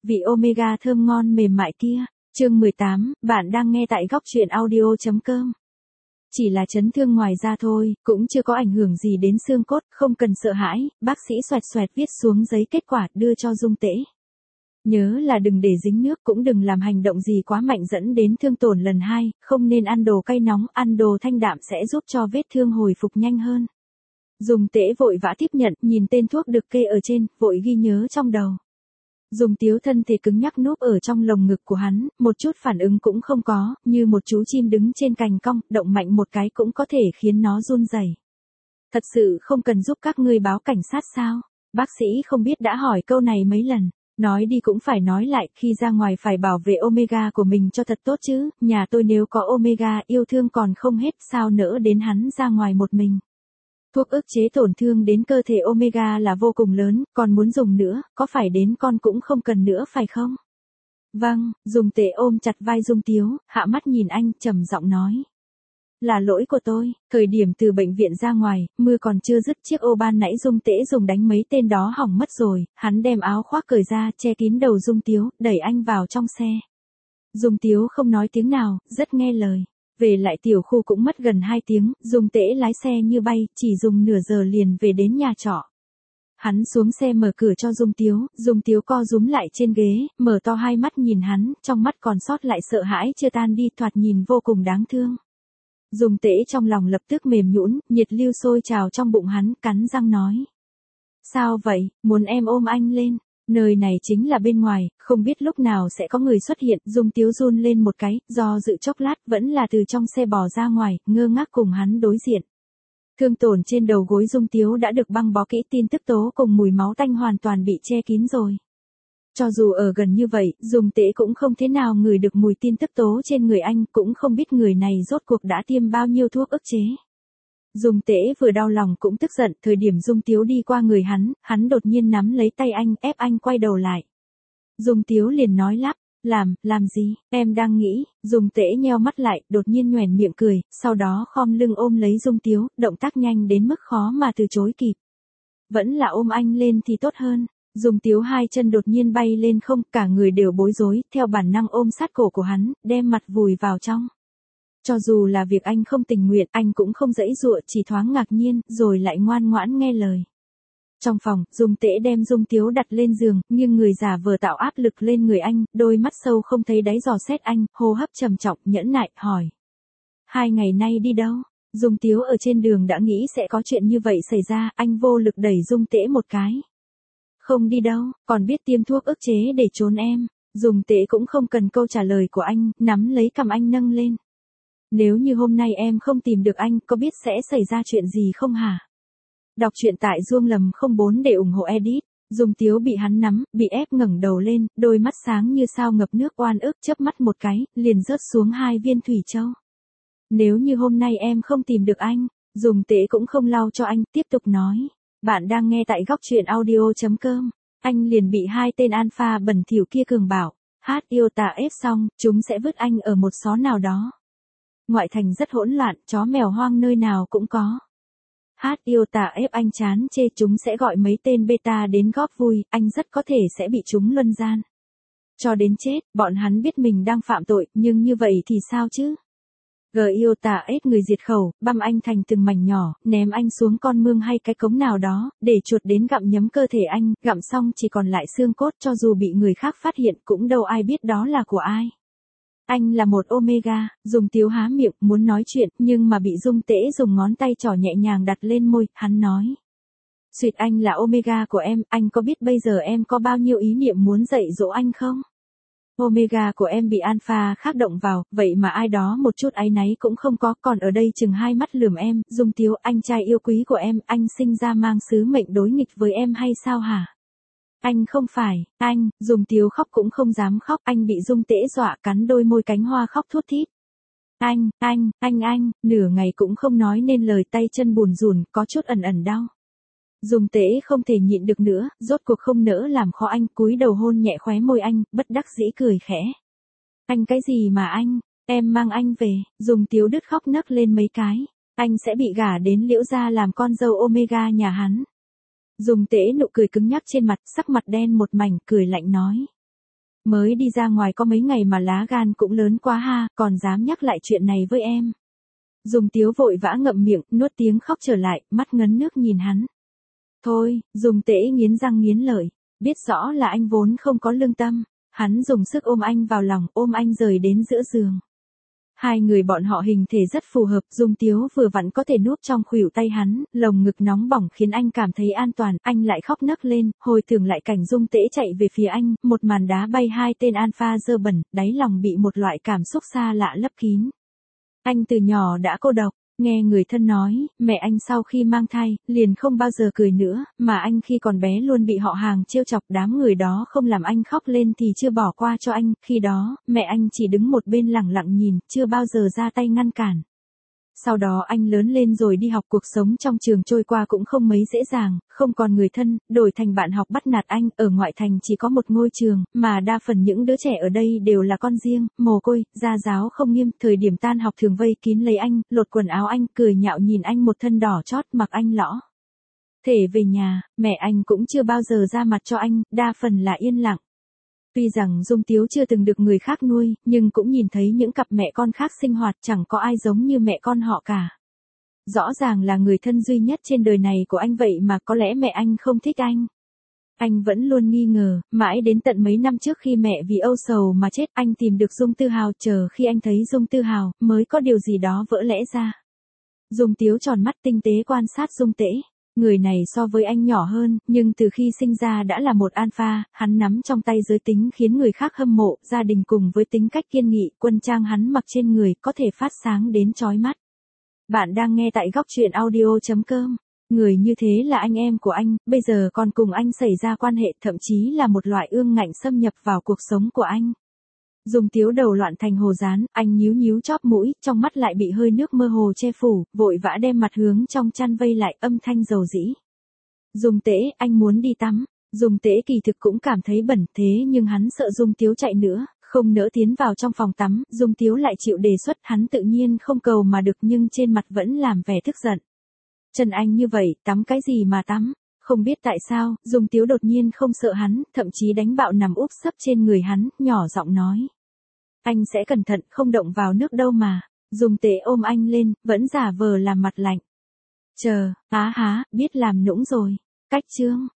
vị Omega thơm ngon mềm mại kia. Chương 18, bạn đang nghe tại góc truyện audio.com. Chỉ là chấn thương ngoài da thôi, cũng chưa có ảnh hưởng gì đến xương cốt, không cần sợ hãi, bác sĩ xoẹt xoẹt viết xuống giấy kết quả đưa cho Dung Tễ. Nhớ là đừng để dính nước, cũng đừng làm hành động gì quá mạnh dẫn đến thương tổn lần hai, không nên ăn đồ cay nóng, ăn đồ thanh đạm sẽ giúp cho vết thương hồi phục nhanh hơn. Dung Tễ vội vã tiếp nhận, nhìn tên thuốc được kê ở trên, vội ghi nhớ trong đầu. Dung Tiếu thân thể cứng nhắc núp ở trong lồng ngực của hắn, một chút phản ứng cũng không có, như một chú chim đứng trên cành cong, động mạnh một cái cũng có thể khiến nó run rẩy. Thật sự không cần giúp các ngươi báo cảnh sát sao? Bác sĩ không biết đã hỏi câu này mấy lần. Nói đi cũng phải nói lại, khi ra ngoài phải bảo vệ Omega của mình cho thật tốt chứ, nhà tôi nếu có Omega yêu thương còn không hết, sao nỡ đến hắn ra ngoài một mình. Thuốc ức chế tổn thương đến cơ thể Omega là vô cùng lớn, còn muốn dùng nữa, có phải đến con cũng không cần nữa phải không? Vâng, Dung Tễ ôm chặt vai Dung Tiếu, hạ mắt nhìn anh, trầm giọng nói. Là lỗi của tôi, thời điểm từ bệnh viện ra ngoài, mưa còn chưa dứt, chiếc ô ban nãy Dung Tễ dùng đánh mấy tên đó hỏng mất rồi, hắn đem áo khoác cởi ra, che kín đầu Dung Tiếu, đẩy anh vào trong xe. Dung Tiếu không nói tiếng nào, rất nghe lời. Về lại tiểu khu cũng mất gần 2 tiếng, Dung Tễ lái xe như bay, chỉ dùng nửa giờ liền về đến nhà trọ. Hắn xuống xe mở cửa cho Dung Tiếu co rúm lại trên ghế, mở to hai mắt nhìn hắn, trong mắt còn sót lại sợ hãi chưa tan đi, thoạt nhìn vô cùng đáng thương. Dung Tễ trong lòng lập tức mềm nhũn, nhiệt lưu sôi trào trong bụng hắn, cắn răng nói. Sao vậy, muốn em ôm anh lên? Nơi này chính là bên ngoài, không biết lúc nào sẽ có người xuất hiện. Dung Tiếu run lên một cái, do dự chốc lát vẫn là từ trong xe bò ra ngoài, ngơ ngác cùng hắn đối diện. Thương tổn trên đầu gối Dung Tiếu đã được băng bó kỹ, tin tức tố cùng mùi máu tanh hoàn toàn bị che kín rồi. Cho dù ở gần như vậy, Dung Tễ cũng không thế nào ngửi được mùi tin tức tố trên người anh, cũng không biết người này rốt cuộc đã tiêm bao nhiêu thuốc ức chế. Dung Tễ vừa đau lòng cũng tức giận, thời điểm Dung Tiếu đi qua người hắn đột nhiên nắm lấy tay anh, ép anh quay đầu lại. Dung Tiếu liền nói lắp, làm gì, em đang nghĩ. Dung Tễ nheo mắt lại, đột nhiên nhoẻn miệng cười, sau đó khom lưng ôm lấy Dung Tiếu, động tác nhanh đến mức khó mà từ chối kịp. Vẫn là ôm anh lên thì tốt hơn. Dung Tiếu hai chân đột nhiên bay lên không, cả người đều bối rối, theo bản năng ôm sát cổ của hắn, đem mặt vùi vào trong. Cho dù là việc anh không tình nguyện, anh cũng không giãy giụa, chỉ thoáng ngạc nhiên, rồi lại ngoan ngoãn nghe lời. Trong phòng, Dung Tễ đem Dung Tiếu đặt lên giường, nhưng người giả vờ tạo áp lực lên người anh, đôi mắt sâu không thấy đáy dò xét anh, hô hấp trầm trọng, nhẫn nại, hỏi. 2 ngày nay đi đâu? Dung Tiếu ở trên đường đã nghĩ sẽ có chuyện như vậy xảy ra, anh vô lực đẩy Dung Tễ một cái. Không đi đâu, còn biết tiêm thuốc ức chế để trốn em. Dung Tễ cũng không cần câu trả lời của anh, nắm lấy cằm anh nâng lên. Nếu như hôm nay em không tìm được anh, có biết sẽ xảy ra chuyện gì không hả? Đọc truyện tại Duông Lầm 04 để ủng hộ edit. Dung Tiếu bị hắn nắm, bị ép ngẩng đầu lên, đôi mắt sáng như sao ngập nước, oan ức chớp mắt một cái, liền rớt xuống 2 viên thủy châu. Nếu như hôm nay em không tìm được anh, Dung Tễ cũng không lau cho anh, tiếp tục nói. Bạn đang nghe tại góc truyện audio.com. Anh liền bị 2 tên alpha bẩn thỉu kia cường bảo, yêu tà ép xong, chúng sẽ vứt anh ở một xó nào đó. Ngoại thành rất hỗn loạn, chó mèo hoang nơi nào cũng có. Yêu tà ép anh chán chê, chúng sẽ gọi mấy tên beta đến góp vui, anh rất có thể sẽ bị chúng luân gian. Cho đến chết, bọn hắn biết mình đang phạm tội, nhưng như vậy thì sao chứ? Yêu tà ép người diệt khẩu, băm anh thành từng mảnh nhỏ, ném anh xuống con mương hay cái cống nào đó, để chuột đến gặm nhấm cơ thể anh, gặm xong chỉ còn lại xương cốt, cho dù bị người khác phát hiện cũng đâu ai biết đó là của ai. Anh là một Omega. Dung Tiếu há miệng muốn nói chuyện, nhưng mà bị Dung Tễ dùng ngón tay trỏ nhẹ nhàng đặt lên môi, hắn nói. Suyệt, anh là Omega của em, anh có biết bây giờ em có bao nhiêu ý niệm muốn dạy dỗ anh không? Omega của em bị alpha khác động vào, vậy mà ai đó một chút áy náy cũng không có, còn ở đây chừng 2 mắt lườm em. Dung Tiếu, anh trai yêu quý của em, anh sinh ra mang sứ mệnh đối nghịch với em hay sao hả? Anh không phải, anh. Dung Tiếu khóc cũng không dám khóc, anh bị Dung Tễ dọa, cắn đôi môi cánh hoa khóc thút thít. Anh, nửa ngày cũng không nói nên lời, tay chân bùn rùn, có chút ẩn đau. Dung Tễ không thể nhịn được nữa, rốt cuộc không nỡ làm khó anh, cúi đầu hôn nhẹ khóe môi anh, bất đắc dĩ cười khẽ. Anh cái gì mà anh, em mang anh về. Dung Tiếu đứt khóc nấc lên mấy cái. Anh sẽ bị gả đến Liễu gia làm con dâu Omega nhà hắn. Dung Tễ nụ cười cứng nhắc trên mặt, sắc mặt đen một mảnh, cười lạnh nói. Mới đi ra ngoài có mấy ngày mà lá gan cũng lớn quá ha, còn dám nhắc lại chuyện này với em. Dung Tiếu vội vã ngậm miệng, nuốt tiếng khóc trở lại, mắt ngấn nước nhìn hắn. Thôi, Dung Tễ nghiến răng nghiến lợi, biết rõ là anh vốn không có lương tâm. Hắn dùng sức ôm anh vào lòng, ôm anh rời đến giữa giường. Hai người bọn họ hình thể rất phù hợp, Dung Tiếu vừa vặn có thể núp trong khuỷu tay hắn, lồng ngực nóng bỏng khiến anh cảm thấy an toàn, anh lại khóc nấc lên, hồi tưởng lại cảnh Dung Tễ chạy về phía anh, một màn đá bay hai tên alpha dơ bẩn, đáy lòng bị một loại cảm xúc xa lạ lấp kín. Anh từ nhỏ đã cô độc, nghe người thân nói, mẹ anh sau khi mang thai, liền không bao giờ cười nữa, mà anh khi còn bé luôn bị họ hàng trêu chọc, đám người đó không làm anh khóc lên thì chưa bỏ qua cho anh, khi đó, mẹ anh chỉ đứng một bên lẳng lặng nhìn, chưa bao giờ ra tay ngăn cản. Sau đó anh lớn lên rồi đi học, cuộc sống trong trường trôi qua cũng không mấy dễ dàng, không còn người thân, đổi thành bạn học bắt nạt anh, ở ngoại thành chỉ có một ngôi trường, mà đa phần những đứa trẻ ở đây đều là con riêng, mồ côi, gia giáo không nghiêm, thời điểm tan học thường vây kín lấy anh, lột quần áo anh, cười nhạo nhìn anh một thân đỏ chót, mặc anh lõ. Thể về nhà, mẹ anh cũng chưa bao giờ ra mặt cho anh, đa phần là yên lặng. Tuy rằng Dung Tiếu chưa từng được người khác nuôi, nhưng cũng nhìn thấy những cặp mẹ con khác sinh hoạt, chẳng có ai giống như mẹ con họ cả. Rõ ràng là người thân duy nhất trên đời này của anh vậy mà có lẽ mẹ anh không thích anh. Anh vẫn luôn nghi ngờ, mãi đến tận mấy năm trước khi mẹ vì âu sầu mà chết, anh tìm được Dung Tư Hào, chờ khi anh thấy Dung Tư Hào, mới có điều gì đó vỡ lẽ ra. Dung Tiếu tròn mắt tinh tế quan sát Dung Tễ. Người này so với anh nhỏ hơn, nhưng từ khi sinh ra đã là một alpha, hắn nắm trong tay giới tính khiến người khác hâm mộ, gia đình cùng với tính cách kiên nghị, quân trang hắn mặc trên người có thể phát sáng đến chói mắt. Bạn đang nghe tại góc truyện audio.com. Người như thế là anh em của anh, bây giờ còn cùng anh xảy ra quan hệ, thậm chí là một loại ương ngạnh xâm nhập vào cuộc sống của anh. Dung Tiếu đầu loạn thành hồ dán, anh nhíu nhíu chóp mũi, trong mắt lại bị hơi nước mơ hồ che phủ, vội vã đem mặt hướng trong chăn vây lại, âm thanh dầu dĩ. Dung Tễ, anh muốn đi tắm. Dung Tễ kỳ thực cũng cảm thấy bẩn, thế nhưng hắn sợ Dung Tiếu chạy nữa, không nỡ tiến vào trong phòng tắm, Dung Tiếu lại chịu đề xuất, hắn tự nhiên không cầu mà được nhưng trên mặt vẫn làm vẻ tức giận. Trần Anh như vậy, tắm cái gì mà tắm? Không biết tại sao, Dung Tiếu đột nhiên không sợ hắn, thậm chí đánh bạo nằm úp sấp trên người hắn, nhỏ giọng nói. Anh sẽ cẩn thận, không động vào nước đâu mà. Dung Tễ ôm anh lên, vẫn giả vờ làm mặt lạnh. Chờ, á há, biết làm nũng rồi. Cách chương.